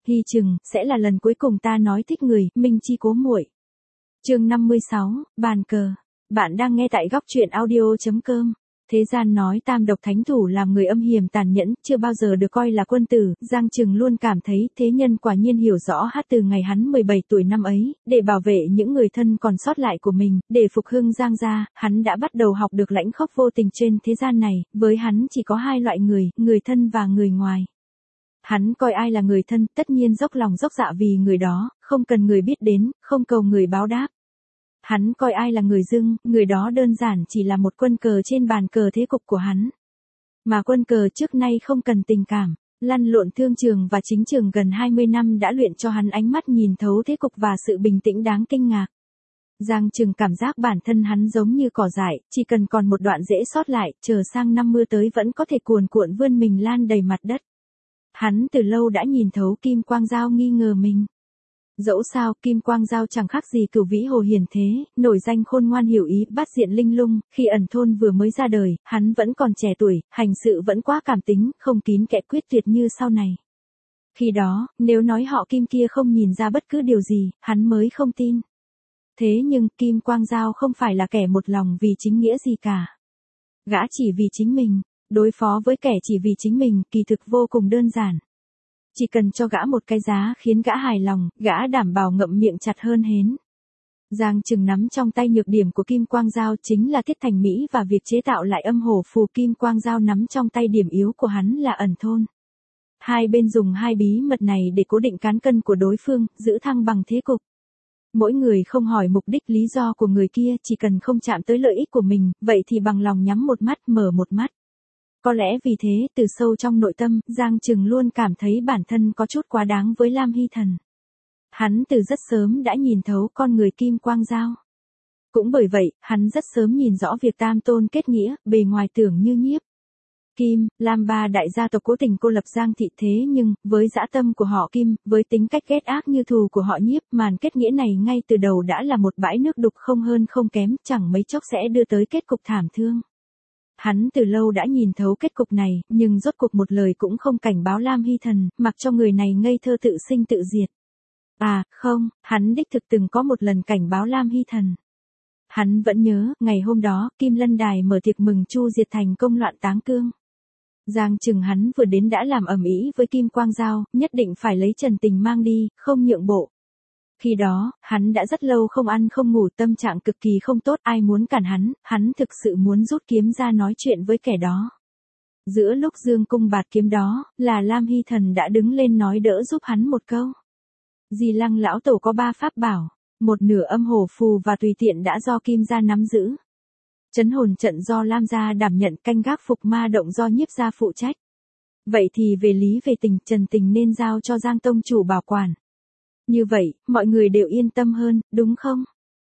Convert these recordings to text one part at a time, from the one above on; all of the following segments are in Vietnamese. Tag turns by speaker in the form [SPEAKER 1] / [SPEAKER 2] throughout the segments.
[SPEAKER 1] Ghi chừng, sẽ là lần cuối cùng ta nói thích người, Minh Chi cố muội. Chương 56, bàn cờ. Bạn đang nghe tại góc truyện audio.com. Thế gian nói tam độc thánh thủ làm người âm hiểm tàn nhẫn, chưa bao giờ được coi là quân tử, Giang Trừng luôn cảm thấy thế nhân quả nhiên hiểu rõ hát từ ngày hắn 17 tuổi năm ấy, để bảo vệ những người thân còn sót lại của mình, để phục hưng Giang gia, hắn đã bắt đầu học được lãnh khốc vô tình trên thế gian này, với hắn chỉ có hai loại người thân và người ngoài. Hắn coi ai là người thân, tất nhiên dốc lòng dốc dạ vì người đó, không cần người biết đến, không cầu người báo đáp. Hắn coi ai là người dưng, người đó đơn giản chỉ là một quân cờ trên bàn cờ thế cục của hắn. Mà quân cờ trước nay không cần tình cảm, lăn lộn thương trường và chính trường gần 20 năm đã luyện cho hắn ánh mắt nhìn thấu thế cục và sự bình tĩnh đáng kinh ngạc. Giang Trừng cảm giác bản thân hắn giống như cỏ dại, chỉ cần còn một đoạn rễ sót lại, chờ sang năm mưa tới vẫn có thể cuồn cuộn vươn mình lan đầy mặt đất. Hắn từ lâu đã nhìn thấu Kim Quang Dao nghi ngờ mình. Dẫu sao, Kim Quang Dao chẳng khác gì Cửu Vĩ Hồ hiền thế, nổi danh khôn ngoan hiểu ý, bát diện linh lung, khi ẩn thôn vừa mới ra đời, hắn vẫn còn trẻ tuổi, hành sự vẫn quá cảm tính, không kín kẽ quyết tuyệt như sau này. Khi đó, nếu nói họ Kim kia không nhìn ra bất cứ điều gì, hắn mới không tin. Thế nhưng, Kim Quang Dao không phải là kẻ một lòng vì chính nghĩa gì cả. Gã chỉ vì chính mình, đối phó với kẻ chỉ vì chính mình, kỳ thực vô cùng đơn giản. Chỉ cần cho gã một cái giá khiến gã hài lòng, gã đảm bảo ngậm miệng chặt hơn hến. Giang Trừng nắm trong tay nhược điểm của Kim Quang Dao chính là Thiết Thành Mỹ và việc chế tạo lại âm hổ phù. Kim Quang Dao nắm trong tay điểm yếu của hắn là ẩn thôn. Hai bên dùng hai bí mật này để cố định cán cân của đối phương, giữ thăng bằng thế cục. Mỗi người không hỏi mục đích lý do của người kia, chỉ cần không chạm tới lợi ích của mình, vậy thì bằng lòng nhắm một mắt mở một mắt. Có lẽ vì thế, từ sâu trong nội tâm, Giang Trừng luôn cảm thấy bản thân có chút quá đáng với Lam Hy Thần. Hắn từ rất sớm đã nhìn thấu con người Kim Quang Dao. Cũng bởi vậy, hắn rất sớm nhìn rõ việc tam tôn kết nghĩa, bề ngoài tưởng như nhiếp. Kim, Lam ba đại gia tộc cố tình cô lập Giang thị, thế nhưng, với dã tâm của họ Kim, với tính cách ghét ác như thù của họ nhiếp, màn kết nghĩa này ngay từ đầu đã là một bãi nước đục không hơn không kém, chẳng mấy chốc sẽ đưa tới kết cục thảm thương. Hắn từ lâu đã nhìn thấu kết cục này, nhưng rốt cuộc một lời cũng không cảnh báo Lam Hy Thần, mặc cho người này ngây thơ tự sinh tự diệt. À, không, hắn đích thực từng có một lần cảnh báo Lam Hy Thần. Hắn vẫn nhớ, ngày hôm đó, Kim Lân Đài mở tiệc mừng Chu diệt thành công loạn Táng Cương. Giang Trừng hắn vừa đến đã làm ầm ĩ với Kim Quang Dao, nhất định phải lấy Trần Tình mang đi, không nhượng bộ. Khi đó, hắn đã rất lâu không ăn không ngủ, tâm trạng cực kỳ không tốt, ai muốn cản hắn thực sự muốn rút kiếm ra nói chuyện với kẻ đó. Giữa lúc dương cung bạt kiếm đó, là Lam Hy Thần đã đứng lên nói đỡ giúp hắn một câu. Di Lăng lão tổ có 3 pháp bảo, một nửa âm hổ phù và tùy tiện đã do Kim gia nắm giữ. Trấn hồn trận do Lam gia đảm nhận, canh gác phục ma động do Nhiếp gia phụ trách. Vậy thì về lý về tình, Trần Tình nên giao cho Giang tông chủ bảo quản. Như vậy, mọi người đều yên tâm hơn, đúng không?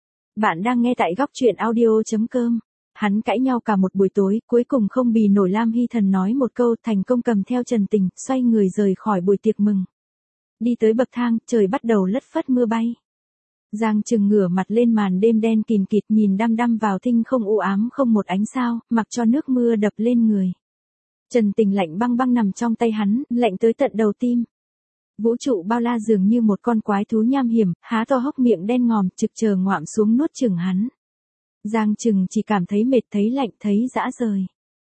[SPEAKER 1] Bạn đang nghe tại góc truyện audio.com. Hắn cãi nhau cả một buổi tối, cuối cùng không bì nổi, Lam Hy Thần nói một câu, thành công cầm theo Trần Tình, xoay người rời khỏi buổi tiệc mừng. Đi tới bậc thang, trời bắt đầu lất phất mưa bay. Giang Trừng ngửa mặt lên màn đêm đen kìn kịt, nhìn đăm đăm vào thinh không u ám không một ánh sao, mặc cho nước mưa đập lên người. Trần Tình lạnh băng băng nằm trong tay hắn, lạnh tới tận đầu tim. Vũ trụ bao la dường như một con quái thú nham hiểm, há to hốc miệng đen ngòm, trực chờ ngoạm xuống nuốt chửng hắn. Giang Trừng chỉ cảm thấy mệt, thấy lạnh, thấy rã rời.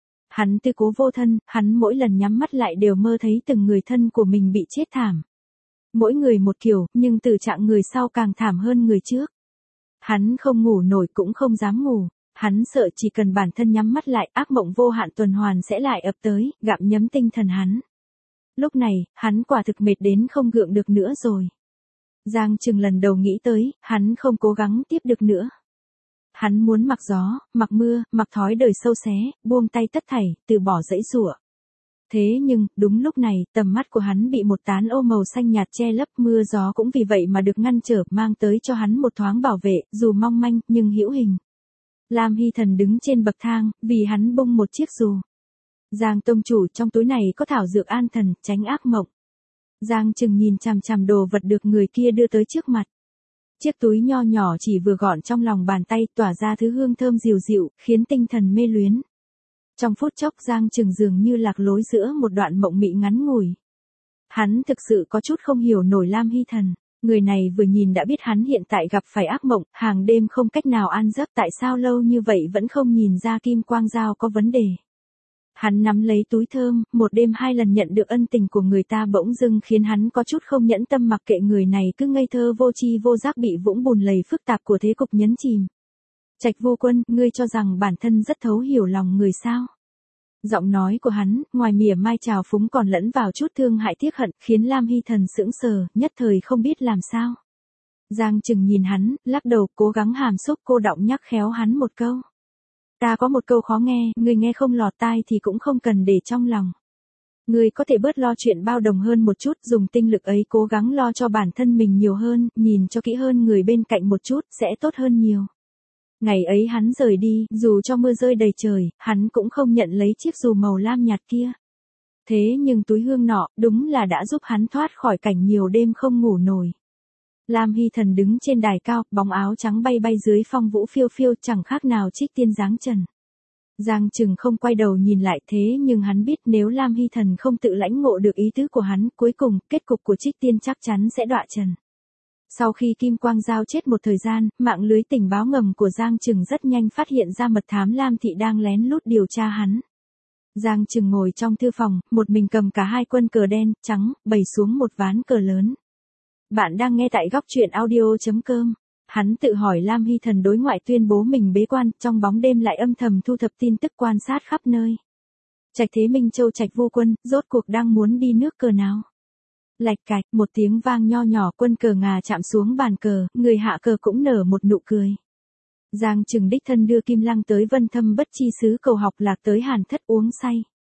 [SPEAKER 1] Hắn tư cố vô thân, hắn mỗi lần nhắm mắt lại đều mơ thấy từng người thân của mình bị chết thảm. Mỗi người một kiểu, nhưng tử trạng người sau càng thảm hơn người trước. Hắn không ngủ nổi cũng không dám ngủ. Hắn sợ chỉ cần bản thân nhắm mắt lại, ác mộng vô hạn tuần hoàn sẽ lại ập tới, gặm nhấm tinh thần hắn. Lúc này, hắn quả thực mệt đến không gượng được nữa rồi. Giang Trừng lần đầu nghĩ tới, hắn không cố gắng tiếp được nữa. Hắn muốn mặc gió, mặc mưa, mặc thói đời sâu xé, buông tay tất thảy, từ bỏ dãy giụa. Thế nhưng, đúng lúc này, tầm mắt của hắn bị một tán ô màu xanh nhạt che lấp, mưa gió cũng vì vậy mà được ngăn trở, mang tới cho hắn một thoáng bảo vệ, dù mong manh, nhưng hữu hình. Lam Hy Thần đứng trên bậc thang, vì hắn bung một chiếc dù. Giang tông chủ, trong túi này có thảo dược an thần, tránh ác mộng. Giang Trừng nhìn chằm chằm đồ vật được người kia đưa tới trước mặt. Chiếc túi nho nhỏ chỉ vừa gọn trong lòng bàn tay, tỏa ra thứ hương thơm dịu dịu, khiến tinh thần mê luyến. Trong phút chốc Giang Trừng dường như lạc lối giữa một đoạn mộng mị ngắn ngủi. Hắn thực sự có chút không hiểu nổi Lam Hy Thần. Người này vừa nhìn đã biết hắn hiện tại gặp phải ác mộng, hàng đêm không cách nào an giấc, tại sao lâu như vậy vẫn không nhìn ra Kim Quang Dao có vấn đề. Hắn nắm lấy túi thơm, một đêm 2 lần nhận được ân tình của người ta bỗng dưng khiến hắn có chút không nhẫn tâm mặc kệ người này cứ ngây thơ vô tri vô giác bị vũng bùn lầy phức tạp của thế cục nhấn chìm. Trạch Vô Quân, ngươi cho rằng bản thân rất thấu hiểu lòng người sao? Giọng nói của hắn, ngoài mỉa mai trào phúng còn lẫn vào chút thương hại tiếc hận, khiến Lam Hy Thần sững sờ, nhất thời không biết làm sao. Giang Trừng nhìn hắn, lắc đầu, cố gắng hàm xúc cô đọng nhắc khéo hắn một câu. Ta có một câu khó nghe, ngươi nghe không lọt tai thì cũng không cần để trong lòng. Ngươi có thể bớt lo chuyện bao đồng hơn một chút, dùng tinh lực ấy cố gắng lo cho bản thân mình nhiều hơn, nhìn cho kỹ hơn người bên cạnh một chút, sẽ tốt hơn nhiều. Ngày ấy hắn rời đi, dù cho mưa rơi đầy trời, hắn cũng không nhận lấy chiếc dù màu lam nhạt kia. Thế nhưng túi hương nọ, đúng là đã giúp hắn thoát khỏi cảnh nhiều đêm không ngủ nổi. Lam Hy Thần đứng trên đài cao, bóng áo trắng bay bay dưới phong vũ phiêu phiêu, chẳng khác nào trích tiên dáng trần. Giang Trừng không quay đầu nhìn lại, thế nhưng hắn biết nếu Lam Hy Thần không tự lãnh ngộ được ý tứ của hắn, cuối cùng, kết cục của trích tiên chắc chắn sẽ đọa trần. Sau khi Kim Quang Dao chết một thời gian, mạng lưới tình báo ngầm của Giang Trừng rất nhanh phát hiện ra mật thám Lam Thị đang lén lút điều tra hắn. Giang Trừng ngồi trong thư phòng, một mình cầm cả 2 quân cờ đen, trắng, bày xuống một ván cờ lớn. Bạn đang nghe tại góc truyện audio.com. Hắn tự hỏi Lam Hy Thần đối ngoại tuyên bố mình bế quan, trong bóng đêm lại âm thầm thu thập tin tức quan sát khắp nơi. Trạch Thế Minh Châu Trạch Vô Quân, rốt cuộc đang muốn đi nước cờ nào? Lạch cạch, một tiếng vang nho nhỏ, quân cờ ngà chạm xuống bàn cờ, người hạ cờ cũng nở một nụ cười. Giang Trừng đích thân đưa Kim Lăng tới Vân Thâm Bất Chi Xứ cầu học lạc tới Hàn Thất uống say.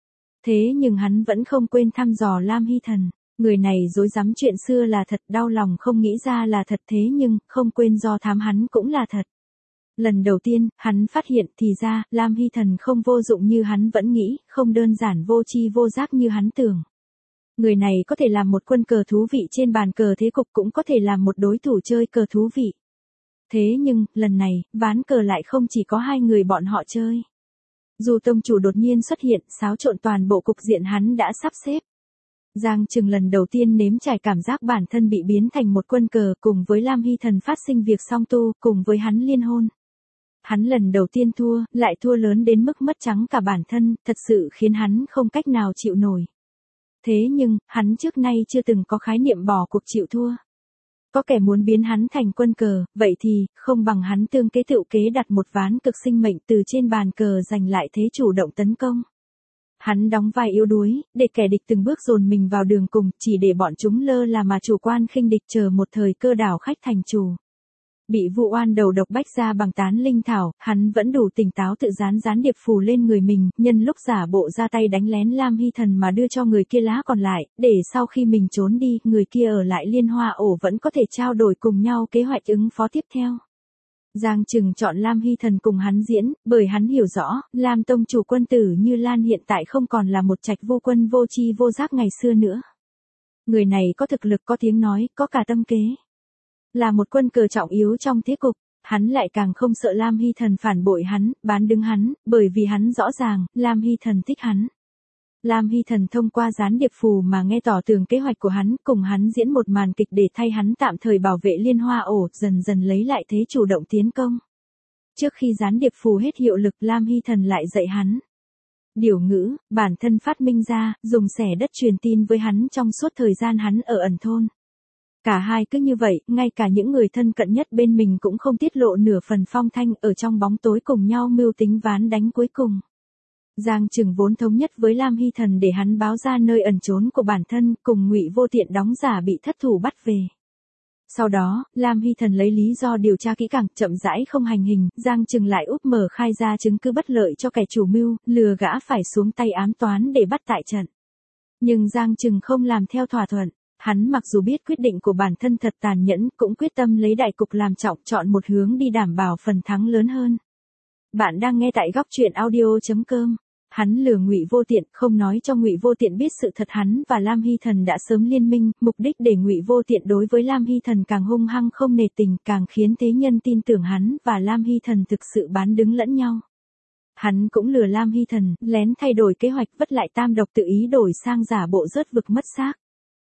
[SPEAKER 1] Thế nhưng hắn vẫn không quên thăm dò Lam Hy Thần. Người này dối dám chuyện xưa là thật, đau lòng không nghĩ ra là thật, thế nhưng, không quên do thám hắn cũng là thật. Lần đầu tiên, hắn phát hiện thì ra, Lam Hy Thần không vô dụng như hắn vẫn nghĩ, không đơn giản vô tri vô giác như hắn tưởng. Người này có thể làm một quân cờ thú vị trên bàn cờ thế cục, cũng có thể làm một đối thủ chơi cờ thú vị. Thế nhưng, lần này, ván cờ lại không chỉ có 2 người bọn họ chơi. Dù tông chủ đột nhiên xuất hiện, xáo trộn toàn bộ cục diện hắn đã sắp xếp. Giang Trừng lần đầu tiên nếm trải cảm giác bản thân bị biến thành một quân cờ, cùng với Lam Hy Thần phát sinh việc song tu, cùng với hắn liên hôn. Hắn lần đầu tiên thua, lại thua lớn đến mức mất trắng cả bản thân, thật sự khiến hắn không cách nào chịu nổi. Thế nhưng, hắn trước nay chưa từng có khái niệm bỏ cuộc chịu thua. Có kẻ muốn biến hắn thành quân cờ, vậy thì, không bằng hắn tương kế tựu kế đặt một ván cực sinh mệnh từ trên bàn cờ giành lại thế chủ động tấn công. Hắn đóng vai yếu đuối, để kẻ địch từng bước dồn mình vào đường cùng, chỉ để bọn chúng lơ là mà chủ quan khinh địch, chờ một thời cơ đảo khách thành chủ. Bị vụ oan đầu độc bách ra bằng tán linh thảo, hắn vẫn đủ tỉnh táo tự gián điệp phù lên người mình, nhân lúc giả bộ ra tay đánh lén Lam Hy Thần mà đưa cho người kia lá còn lại, để sau khi mình trốn đi, người kia ở lại Liên Hoa Ổ vẫn có thể trao đổi cùng nhau kế hoạch ứng phó tiếp theo. Giang Trừng chọn Lam Hy Thần cùng hắn diễn, bởi hắn hiểu rõ, Lam tông chủ quân tử Như Lan hiện tại không còn là một Trạch Vô Quân vô tri vô giác ngày xưa nữa. Người này có thực lực, có tiếng nói, có cả tâm kế. Là một quân cờ trọng yếu trong thế cục, hắn lại càng không sợ Lam Hy Thần phản bội hắn, bán đứng hắn, bởi vì hắn rõ ràng, Lam Hy Thần thích hắn. Lam Hy Thần thông qua gián điệp phù mà nghe tỏ tường kế hoạch của hắn, cùng hắn diễn một màn kịch để thay hắn tạm thời bảo vệ Liên Hoa Ổ, dần dần lấy lại thế chủ động tiến công. Trước khi gián điệp phù hết hiệu lực, Lam Hy Thần lại dạy hắn điều ngữ, bản thân phát minh ra, dùng xẻ đất truyền tin với hắn trong suốt thời gian hắn ở ẩn thôn. Cả hai cứ như vậy, ngay cả những người thân cận nhất bên mình cũng không tiết lộ nửa phần phong thanh, ở trong bóng tối cùng nhau mưu tính ván đánh cuối cùng. Giang Trừng vốn thống nhất với Lam Hy Thần để hắn báo ra nơi ẩn trốn của bản thân, cùng Ngụy Vô Tiện đóng giả bị thất thủ bắt về. Sau đó, Lam Hy Thần lấy lý do điều tra kỹ càng, chậm rãi không hành hình, Giang Trừng lại úp mở khai ra chứng cứ bất lợi cho kẻ chủ mưu, lừa gã phải xuống tay ám toán để bắt tại trận. Nhưng Giang Trừng không làm theo thỏa thuận. Hắn mặc dù biết quyết định của bản thân thật tàn nhẫn, cũng quyết tâm lấy đại cục làm trọng, chọn một hướng đi đảm bảo phần thắng lớn hơn. Bạn đang nghe tại góc truyện audio.com. Hắn lừa Ngụy Vô Tiện, không nói cho Ngụy Vô Tiện biết sự thật hắn và Lam Hy Thần đã sớm liên minh, mục đích để Ngụy Vô Tiện đối với Lam Hy Thần càng hung hăng không nề tình, càng khiến thế nhân tin tưởng hắn và Lam Hy Thần thực sự bán đứng lẫn nhau. Hắn cũng lừa Lam Hy Thần, lén thay đổi kế hoạch, vất lại tam độc, tự ý đổi sang giả bộ rớt vực mất xác.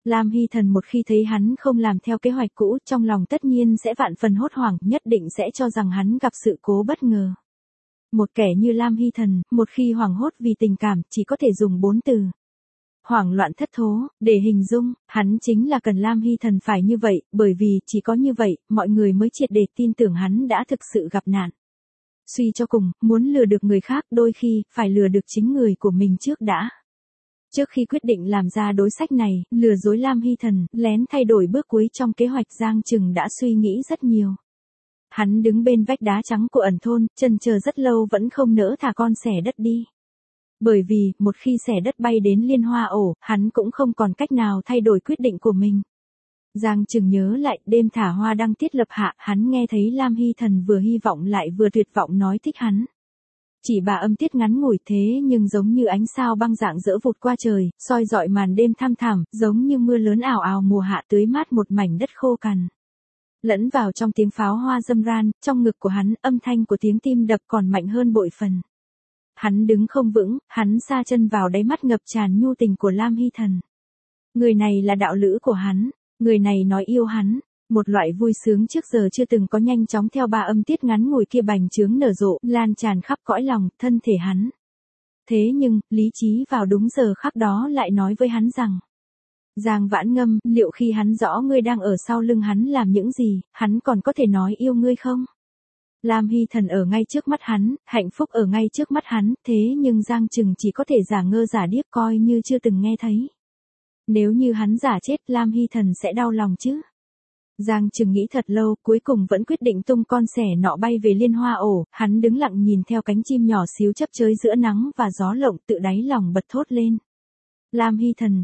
[SPEAKER 1] Lam Hy Thần một khi thấy hắn không làm theo kế hoạch cũ, trong lòng tất nhiên sẽ vạn phần hốt hoảng, nhất định sẽ cho rằng hắn gặp sự cố bất ngờ. Một kẻ như Lam Hy Thần, một khi hoảng hốt vì tình cảm, chỉ có thể dùng 4 từ. Hoảng loạn thất thố, để hình dung, hắn chính là cần Lam Hy Thần phải như vậy, bởi vì chỉ có như vậy, mọi người mới triệt để tin tưởng hắn đã thực sự gặp nạn. Suy cho cùng, muốn lừa được người khác đôi khi, phải lừa được chính người của mình trước đã. Trước khi quyết định làm ra đối sách này, lừa dối Lam Hy Thần, lén thay đổi bước cuối trong kế hoạch, Giang Trừng đã suy nghĩ rất nhiều. Hắn đứng bên vách đá trắng của ẩn thôn, chần chờ rất lâu vẫn không nỡ thả con xẻ đất đi. Bởi vì, một khi xẻ đất bay đến Liên Hoa ổ, hắn cũng không còn cách nào thay đổi quyết định của mình. Giang Trừng nhớ lại, đêm thả hoa đăng tiết lập hạ, hắn nghe thấy Lam Hy Thần vừa hy vọng lại vừa tuyệt vọng nói thích hắn. Chỉ bà âm tiết ngắn ngủi thế nhưng giống như ánh sao băng rạng rỡ vụt qua trời, soi dọi màn đêm thăm thẳm, giống như mưa lớn ảo ảo mùa hạ tưới mát một mảnh đất khô cằn. Lẫn vào trong tiếng pháo hoa râm ran, trong ngực của hắn, âm thanh của tiếng tim đập còn mạnh hơn bội phần. Hắn đứng không vững, hắn sa chân vào đáy mắt ngập tràn nhu tình của Lam Hy Thần. Người này là đạo lữ của hắn, người này nói yêu hắn, một loại vui sướng trước giờ chưa từng có nhanh chóng theo ba âm tiết ngắn ngủi kia bành trướng nở rộ, lan tràn khắp cõi lòng, thân thể hắn. Thế nhưng, lý trí vào đúng giờ khắc đó lại nói với hắn rằng, Giang Vãn Ngâm, liệu khi hắn rõ ngươi đang ở sau lưng hắn làm những gì, hắn còn có thể nói yêu ngươi không? Lam Hy Thần ở ngay trước mắt hắn, hạnh phúc ở ngay trước mắt hắn, thế nhưng Giang Trừng chỉ có thể giả ngơ giả điếc coi như chưa từng nghe thấy. Nếu như hắn giả chết, Lam Hy Thần sẽ đau lòng chứ? Giang Trừng nghĩ thật lâu, cuối cùng vẫn quyết định tung con xẻ nọ bay về Liên Hoa ổ, hắn đứng lặng nhìn theo cánh chim nhỏ xíu chấp chới giữa nắng và gió lộng, tự đáy lòng bật thốt lên. Lam Hy Thần,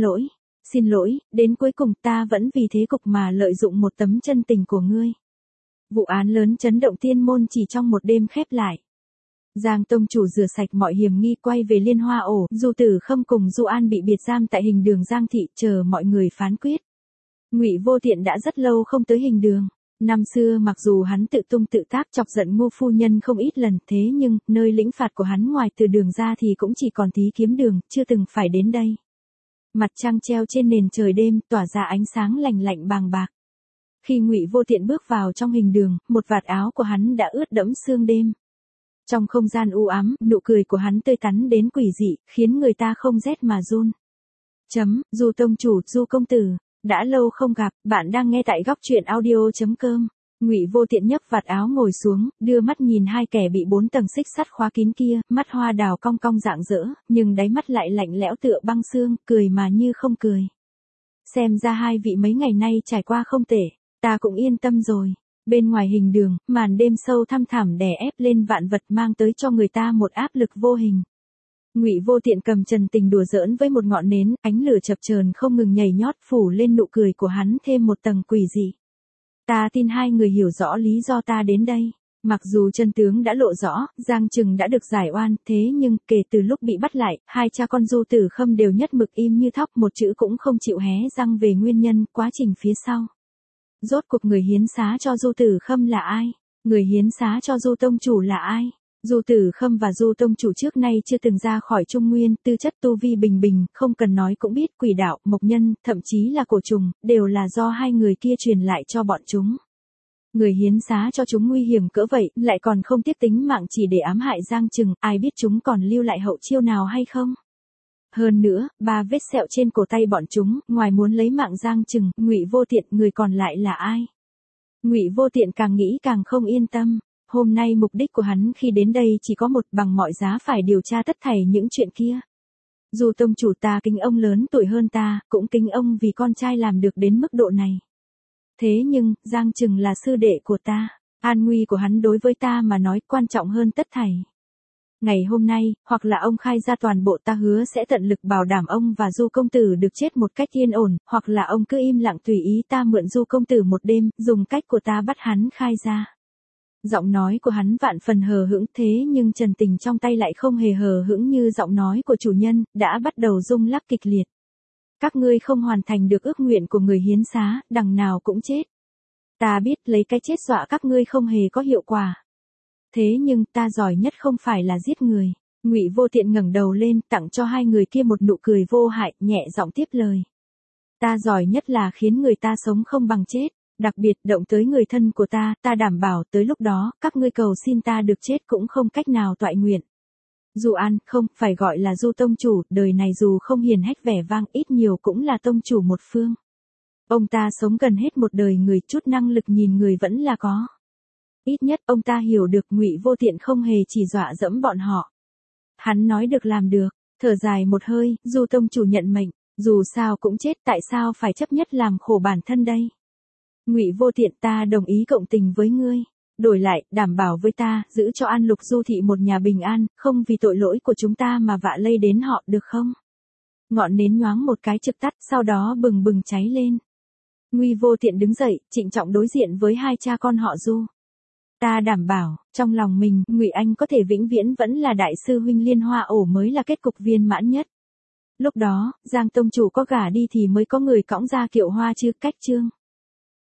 [SPEAKER 1] xin lỗi, đến cuối cùng ta vẫn vì thế cục mà lợi dụng một tấm chân tình của ngươi. Vụ án lớn chấn động Tiên Môn chỉ trong một đêm khép lại. Giang tông chủ rửa sạch mọi hiểm nghi quay về Liên Hoa ổ, Du Tử Khâm cùng Du An bị biệt giam tại hình đường Giang thị, chờ mọi người phán quyết. Ngụy Vô Tiện đã rất lâu không tới hình đường. Năm xưa mặc dù hắn tự tung tự tác chọc giận Ngô phu nhân không ít lần, thế nhưng nơi lĩnh phạt của hắn ngoài từ đường ra thì cũng chỉ còn Thí Kiếm đường, chưa từng phải đến đây. Mặt trăng treo trên nền trời đêm, tỏa ra ánh sáng lành lạnh bàng bạc. Khi Ngụy Vô Tiện bước vào trong hình đường, một vạt áo của hắn đã ướt đẫm sương đêm. Trong không gian u ám, nụ cười của hắn tươi tắn đến quỷ dị, khiến người ta không rét mà run. Du tông chủ, Du công tử, đã lâu không gặp, bạn đang nghe tại góc truyện audio.com. Ngụy Vô Tiện nhấc vạt áo ngồi xuống, đưa mắt nhìn hai kẻ bị 4 tầng xích sắt khóa kín kia, mắt hoa đào cong cong rạng rỡ, nhưng đáy mắt lại lạnh lẽo tựa băng xương, cười mà như không cười. Xem ra hai vị mấy ngày nay trải qua không tệ, ta cũng yên tâm rồi. Bên ngoài hình đường, màn đêm sâu thăm thẳm đè ép lên vạn vật mang tới cho người ta một áp lực vô hình. Ngụy Vô Tiện cầm Trần Tình đùa giỡn với một ngọn nến, ánh lửa chập chờn không ngừng nhảy nhót phủ lên nụ cười của hắn thêm một tầng quỷ dị. Ta tin hai người hiểu rõ lý do ta đến đây. Mặc dù chân tướng đã lộ rõ, Giang Trừng đã được giải oan, thế nhưng kể từ lúc bị bắt lại, hai cha con Du Tử Khâm đều nhất mực im như thóc, một chữ cũng không chịu hé răng về nguyên nhân, quá trình phía sau. Rốt cuộc người hiến xá cho Du Tử Khâm là ai? Người hiến xá cho Du tông chủ là ai? Du Tử Khâm và Du tông chủ trước nay chưa từng ra khỏi Trung Nguyên, tư chất tu vi bình bình, không cần nói cũng biết quỷ đạo, mộc nhân, thậm chí là cổ trùng, đều là do hai người kia truyền lại cho bọn chúng. Người hiến xá cho chúng nguy hiểm cỡ vậy, lại còn không tiếc tính mạng chỉ để ám hại Giang Trừng, ai biết chúng còn lưu lại hậu chiêu nào hay không? Hơn nữa, 3 vết sẹo trên cổ tay bọn chúng, ngoài muốn lấy mạng Giang Trừng, Ngụy Vô Tiện, người còn lại là ai? Ngụy Vô Tiện càng nghĩ càng không yên tâm. Hôm nay mục đích của hắn khi đến đây chỉ có một, bằng mọi giá phải điều tra tất thảy những chuyện kia. Dù tông chủ ta kính ông lớn tuổi hơn ta, cũng kính ông vì con trai làm được đến mức độ này. Thế nhưng, Giang Trừng là sư đệ của ta, an nguy của hắn đối với ta mà nói quan trọng hơn tất thảy. Ngày hôm nay, hoặc là ông khai ra toàn bộ, ta hứa sẽ tận lực bảo đảm ông và Du công tử được chết một cách yên ổn, hoặc là ông cứ im lặng tùy ý ta mượn Du công tử một đêm, dùng cách của ta bắt hắn khai ra. Giọng nói của hắn vạn phần hờ hững, thế nhưng Trần Tình trong tay lại không hề hờ hững như giọng nói của chủ nhân, đã bắt đầu rung lắc kịch liệt. Các ngươi không hoàn thành được ước nguyện của người hiến xá, đằng nào cũng chết. Ta biết lấy cái chết dọa các ngươi không hề có hiệu quả. Thế nhưng ta giỏi nhất không phải là giết người. Ngụy Vô Tiện ngẩng đầu lên, tặng cho hai người kia một nụ cười vô hại, nhẹ giọng tiếp lời. Ta giỏi nhất là khiến người ta sống không bằng chết, đặc biệt động tới người thân của ta đảm bảo tới lúc đó, các ngươi cầu xin ta được chết cũng không cách nào toại nguyện. Du An, không, phải gọi là Du tông chủ, đời này dù không hiền hách vẻ vang ít nhiều cũng là tông chủ một phương. Ông ta sống gần hết một đời người, chút năng lực nhìn người vẫn là có. Ít nhất ông ta hiểu được Ngụy Vô Tiện không hề chỉ dọa dẫm bọn họ. Hắn nói được làm được, thở dài một hơi, Du tông chủ nhận mệnh, dù sao cũng chết, tại sao phải chấp nhất làm khổ bản thân đây? Ngụy Vô Tiện, ta đồng ý cộng tình với ngươi. Đổi lại, đảm bảo với ta, giữ cho An Lục Du thị một nhà bình an, không vì tội lỗi của chúng ta mà vạ lây đến họ, được không? Ngọn nến nhoáng một cái trực tắt, sau đó bừng bừng cháy lên. Ngụy Vô Tiện đứng dậy, trịnh trọng đối diện với hai cha con họ Du. Ta đảm bảo, trong lòng mình, Ngụy Anh có thể vĩnh viễn vẫn là đại sư huynh Liên Hoa ổ mới là kết cục viên mãn nhất. Lúc đó, Giang tông chủ có gả đi thì mới có người cõng ra Kiệu Hoa chứ, cách chương.